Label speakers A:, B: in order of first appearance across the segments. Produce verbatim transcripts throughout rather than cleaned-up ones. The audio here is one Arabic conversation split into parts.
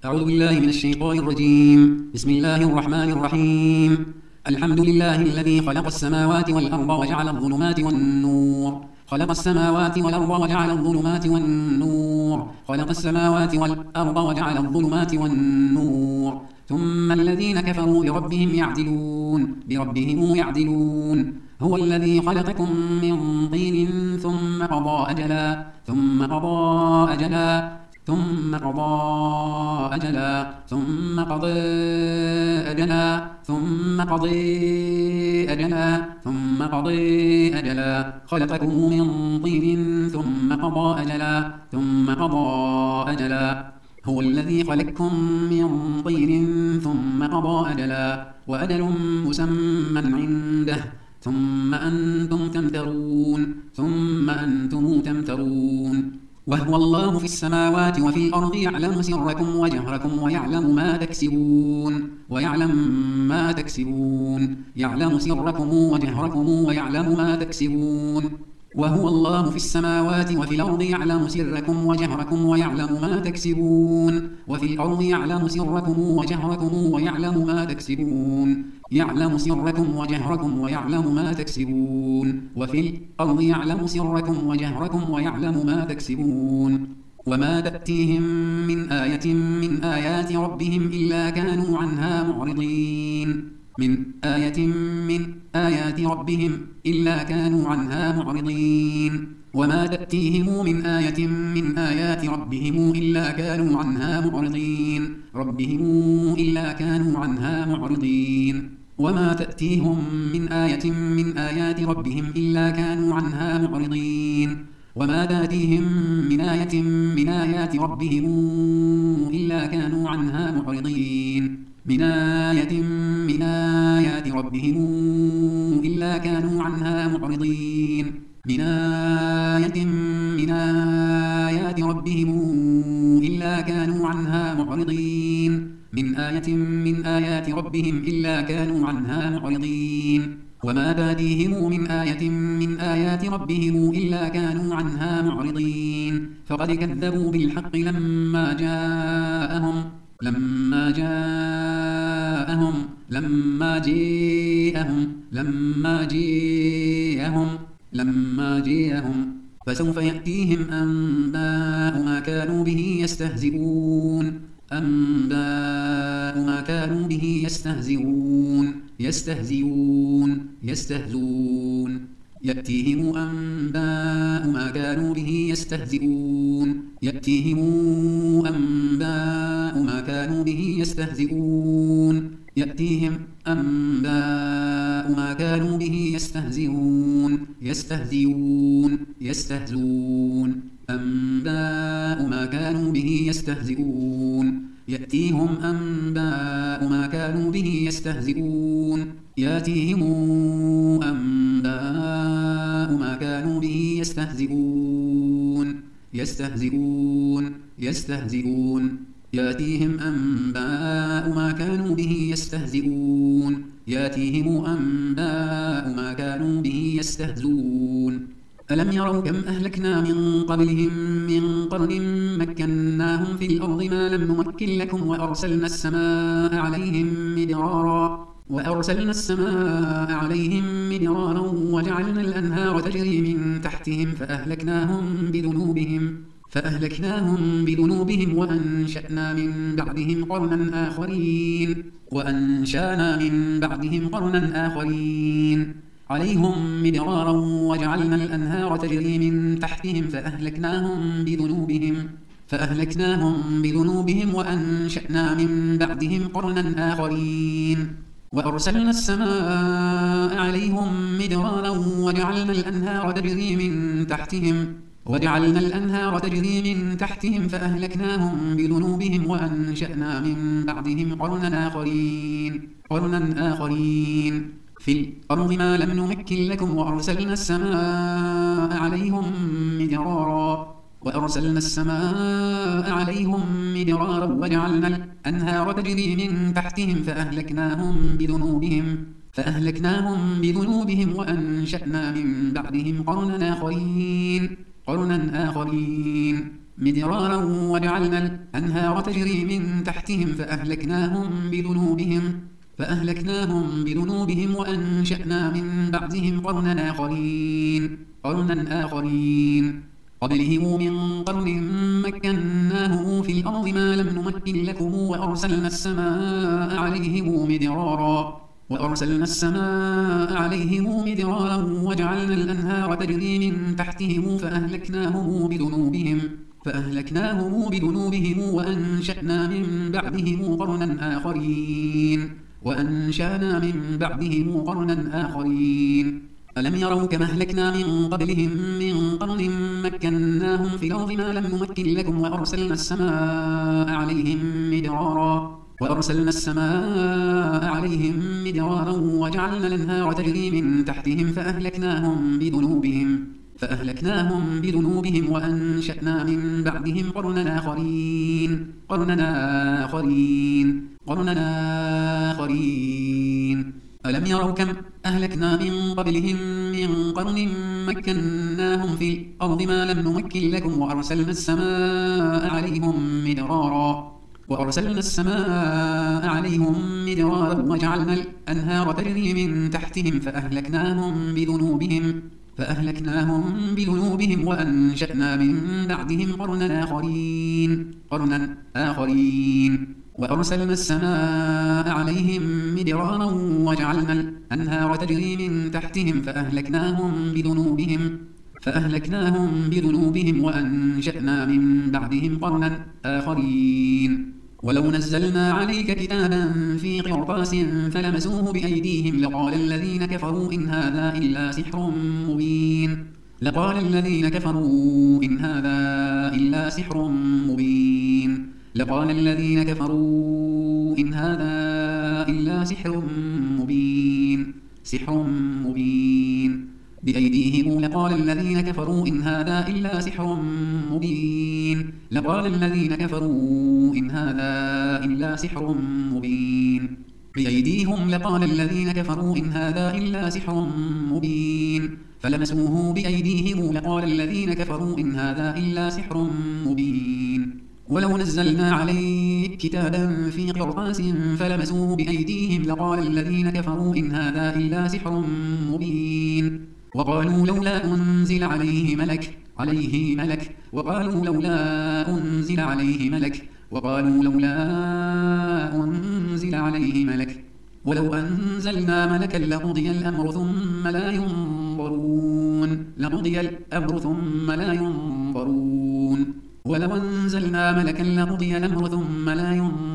A: أعوذ بالله من الشيطان الرجيم. بسم الله الرحمن الرحيم. الحمد لله الذي خلق السماوات والأرض وجعل الظلمات والنور خلق السماوات والأرض وجعل الظلمات والنور خلق السماوات والأرض وجعل الظلمات والنور ثم الذين كفروا بربهم يعدلون بربهم يعدلون هو الذي خلقكم من طين ثم قضى أجلا ثم قضى أجلا ثم قضى أجلا ثم قضى أجلا ثم قضى أجلا ثم قضى أجلا خلقكم من طين ثم قضى أجلا ثم قضى أجلا هو الذي خلقكم من طين ثم قضى أجلا وأجل مسمى عنده ثم أنتم تمترون ثم أنتم تمترون وهو الله في السماوات وفي الأرض يعلم سركم وجهركم ويعلم ما تكسبون ويعلم ما تكسبون يعلم سركم وجهركم ويعلم ما تكسبون وهو الله في السماوات وفي الأرض يعلم سركم وجهركم ويعلم ما تكسبون وفي الأرض يعلم سركم وجهركم ويعلم ما تكسبون يعلم سركم وجهركم ويعلم ما تكسبون وفي الأرض يعلم سركم وجهركم ويعلم ما تكسبون وما تأتيهم من آية من آيات ربهم إلا كانوا عنها معرضين من آية من آيات ربهم إلا كانوا عنها معرضين وما تأتيهم من آية من آيات ربهم إلا كانوا عنها معرضين ربهم إلا كانوا عنها معرضين وما تأتيهم من آية من آيات ربهم إلا كانوا عنها معرضين وما تأتيهم من آية من آيات ربهم إلا كانوا عنها معرضين من آية من آيات ربهم إلا كانوا عنها معرضين من آية من آيات ربهم إلا كانوا عنها معرضين من آية من آيات ربهم إلا كانوا عنها معرضين وما تأتيهم من آية من آيات ربهم إلا كانوا عنها معرضين فقد كذبوا بالحق لما جاءهم لما جاءهم لما جاءهم لما جاءهم لما جاءهم فسوف يأتيهم أنباء ما كانوا به يستهزئون أنباء ما كانوا به يستهزئون يستهزئون يستهزئون يأتيهم أنباء ما كانوا به يستهزئون يأتيهم أنباء ما كانوا به يستهزئون يأتيهم أنباء ما كانوا به يستهزئون يستهزئون يستهزئون أنباء ما كانوا به يستهزئون يأتيهم أنباء ما كانوا به يستهزئون يأتيهم أنباء ما كانوا به يستهزئون يستهزئون يستهزئون يأتيهم أنباء ما كانوا به يستهزئون يأتيهم أنباء ما كانوا به يستهزئون ألم يروا كم أهلكنا من قبلهم من قرن مكناهم في الأرض ما لم نمكن لكم وأرسلنا السماء عليهم مدرارا وأرسلنا السماء عليهم مدرارا وجعلنا الأنهار تجري من تحتهم فأهلكناهم بذنوبهم فأهلكناهم بذنوبهم وأنشأنا من بعدهم قرنا آخرين وأنشأنا من بعدهم قرنا آخرين عليهم مدرارا وجعلنا الأنهار تجري من تحتهم فأهلكناهم بذنوبهم فأهلكناهم بذنوبهم وأنشأنا من بعدهم قرنا آخرين وأرسلنا السماء عليهم مدرارا وجعلنا الأنهار تجري من تحتهم وجعلنا الأنهار تجري من تحتهم فأهلكناهم بذنوبهم وأنشأنا من بعدهم قرنا آخرين قرنا آخرين في الأرض ما لم نمكن لكم وأرسلنا السماء عليهم مدرارا وأرسلنا السماء عليهم مدرارا وجعلنا الأنهار تجري من تحتهم فأهلكناهم بذنوبهم فأهلكناهم بذنوبهم وأنشأنا من بعدهم قرنا آخرين قرنا آخرين مدرارا وجعلنا الأنهار تجري من تحتهم فأهلكناهم بذنوبهم فأهلكناهم بذنوبهم وأنشأنا من بعدهم قرنا آخرين قرنا آخرين قبلهم من قرن مكناهم في الأرض ما لم نمكن لكم وأرسلنا السماء عليهم مدرارا وأرسلنا السماء عليهم مدرارا وجعلنا الأنهار تجري من تحتهم فأهلكناهم بذنوبهم فأهلكناهم بذنوبهم وأنشأنا من بعدهم قرنا آخرين وأنشأنا من بعدهم قرنا آخرين ألم يروا كما أهلكنا من قبلهم من قرن مكناهم في الأرض ما لم نمكن لكم وأرسلنا السماء عليهم مدرارا وأرسلنا السماء عليهم مدرارا وجعلنا الأنهار تجري من تحتهم فأهلكناهم بذنوبهم فأهلكناهم بذنوبهم وأنشأنا من بعدهم قرنا آخرين قرنا آخرين قرنا آخرين ألم يروا كم أهلكنا من قبلهم من قرن مكناهم في الأرض ما لم نمكن لكم وأرسلنا السماء عليهم مدرارا وأرسلنا السماء عليهم مدرارا وجعلنا الأنهار تجري من تحتهم فأهلكناهم بذنوبهم فأهلكناهم بذنوبهم وأنشأنا من بعدهم قرنا آخرين قرنا آخرين وأرسلنا السماء عليهم مدرارا وجعلنا الأنهار تجري من تحتهم فأهلكناهم بذنوبهم فأهلكناهم بذنوبهم وأنشأنا من بعدهم قرنا آخرين ولو نزلنا عليك كتابا في قرطاس فلمسوه بأيديهم لقال الذين كفروا إن هذا إلا سحر مبين لقال الذين كفروا إن هذا إلا سحر مبين لقال الذين كفروا إن هذا إلا سحر مبين سحر مبين بأيديهم لقال الذين كفروا إن هذا إلا سحر مبين لقال الذين كفروا إن هذا إلا سحر مبين بأيديهم لقال الذين كفروا إن هذا إلا سحر مبين فلمسوه بأيديهم لقال الذين كفروا إن هذا إلا سحر مبين ولو نزلنا عليك كتابا في قرطاس فلمسوه بأيديهم لقال الذين كفروا إن هذا إلا سحر مبين وقالوا لولا أنزل عليه ملك عليه ملك وقالوا لولا أنزل عليه ملك وقالوا لولا أنزل عليه ملك ولو أنزلنا ملكا لقضي الأمر ثم لا ينظرون لقضي الأمر ثم لا ينظرون ولو أنزلنا ملكا لقضي الأمر ثم لا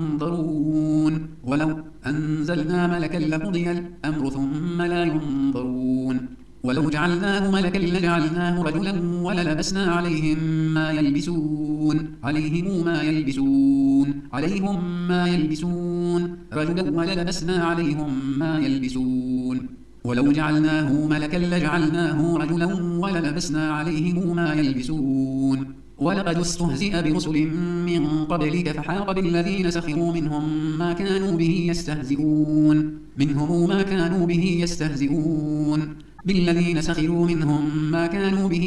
A: ينظرون ولو أنزلنا ملكا لقضي الأمر ثم لا ينظرون ولو جعلناه ملكا لجعلناه رجلا وللبسنا عليهم ما يلبسون عليهم ما يلبسون عليهم ما يلبسون رجلا وللبسنا عليهم ما يلبسون ولو جعلناه ملكا لجعلناه رجلا وللبسنا عليهم ما يلبسون ولقد استهزئ برسل من قبلك فحاق بالذين سخروا منهم ما كانوا به يستهزئون منهم ما كانوا به يستهزئون بالذين سخروا منهم ما كانوا به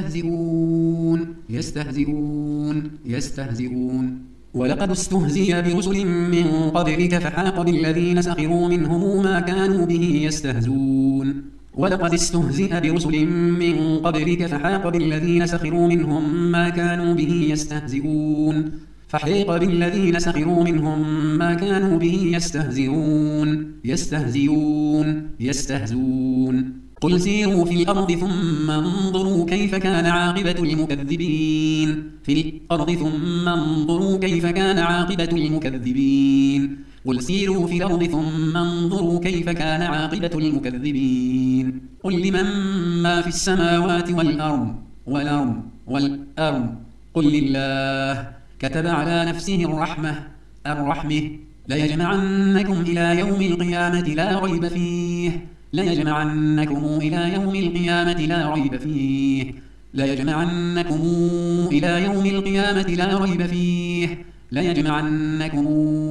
A: يستهزئون يستهزئون يستهزئون ولقد استهزئ برسل من قبلك فحاق بالذين سخروا منهم ما كانوا به يستهزئون ولقد استهزئ برسل من قبلك فحاق بالذين سخروا منهم ما كانوا به يستهزئون فحيق بالذين سخروا منهم ما كانوا به يستهزئون يستهزئون يستهزئون قل سيروا في الأرض ثم انظروا كيف كان عاقبة المكذبين في الأرض ثم انظروا كيف كان عاقبة المكذبين قل سيروا في الأرض ثم انظروا كيف كان عاقبة المكذبين قل لمن ما في السماوات والأرض والأرض والأرض قل لله كتب على نفسه الرحمة الرحمة ليجمعنكم إلى يوم القيامة لا ريب فيه ليجمعنكم إلى يوم القيامة لا ريب فيه ليجمعنكم إلى يوم القيامة لا ريب فيه ليجمعنكم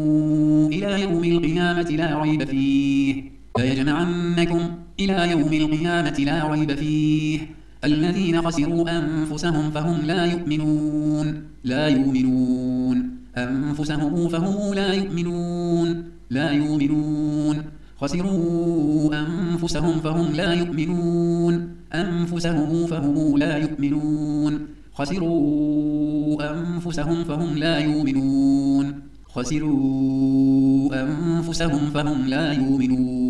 A: إلى يوم القيامة لا ريب فيه ليجمعنكم إلى يوم القيامة لا ريب فيه الذين خسروا أنفسهم فهم لا يؤمنون لا يؤمنون أنفسهم فهم لا يؤمنون لا يؤمنون خسروا أنفسهم فهم لا يؤمنون أنفسهم فهم لا يؤمنون خسروا أنفسهم فهم لا يؤمنون خسروا أنفسهم فهم لا يؤمنون